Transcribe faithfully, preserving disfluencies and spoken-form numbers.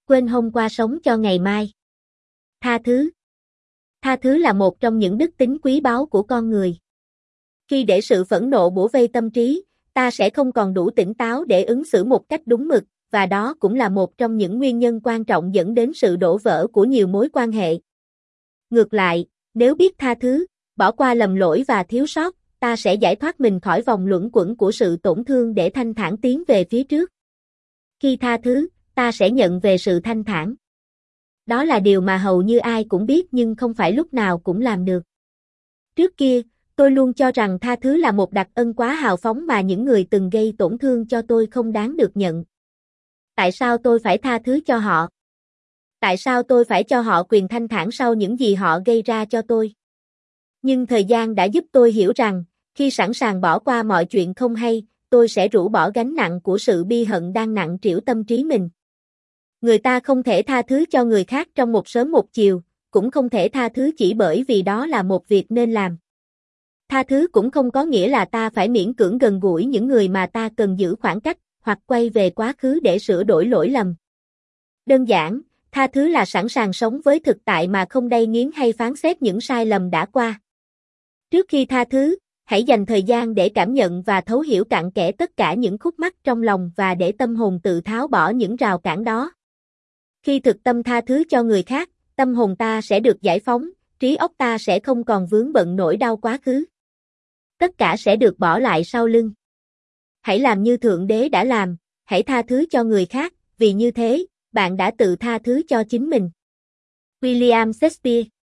quên hôm qua sống cho ngày mai. Tha thứ. Tha thứ là một trong những đức tính quý báu của con người. Khi để sự phẫn nộ bủa vây tâm trí, ta sẽ không còn đủ tỉnh táo để ứng xử một cách đúng mực, và đó cũng là một trong những nguyên nhân quan trọng dẫn đến sự đổ vỡ của nhiều mối quan hệ. Ngược lại, nếu biết tha thứ, bỏ qua lầm lỗi và thiếu sót, ta sẽ giải thoát mình khỏi vòng luẩn quẩn của sự tổn thương để thanh thản tiến về phía trước. Khi tha thứ, ta sẽ nhận về sự thanh thản. Đó là điều mà hầu như ai cũng biết nhưng không phải lúc nào cũng làm được. Trước kia, tôi luôn cho rằng tha thứ là một đặc ân quá hào phóng mà những người từng gây tổn thương cho tôi không đáng được nhận. Tại sao tôi phải tha thứ cho họ? Tại sao tôi phải cho họ quyền thanh thản sau những gì họ gây ra cho tôi? Nhưng thời gian đã giúp tôi hiểu rằng, khi sẵn sàng bỏ qua mọi chuyện không hay, tôi sẽ rũ bỏ gánh nặng của sự bi hận đang nặng trĩu tâm trí mình. Người ta không thể tha thứ cho người khác trong một sớm một chiều, cũng không thể tha thứ chỉ bởi vì đó là một việc nên làm. Tha thứ cũng không có nghĩa là ta phải miễn cưỡng gần gũi những người mà ta cần giữ khoảng cách, hoặc quay về quá khứ để sửa đổi lỗi lầm. Đơn giản, tha thứ là sẵn sàng sống với thực tại mà không đay nghiến hay phán xét những sai lầm đã qua. Trước khi tha thứ, hãy dành thời gian để cảm nhận và thấu hiểu cặn kẽ tất cả những khúc mắc trong lòng và để tâm hồn tự tháo bỏ những rào cản đó. Khi thực tâm tha thứ cho người khác, tâm hồn ta sẽ được giải phóng, trí óc ta sẽ không còn vướng bận nỗi đau quá khứ. Tất cả sẽ được bỏ lại sau lưng. Hãy làm như Thượng Đế đã làm, hãy tha thứ cho người khác, vì như thế, bạn đã tự tha thứ cho chính mình. William Shakespeare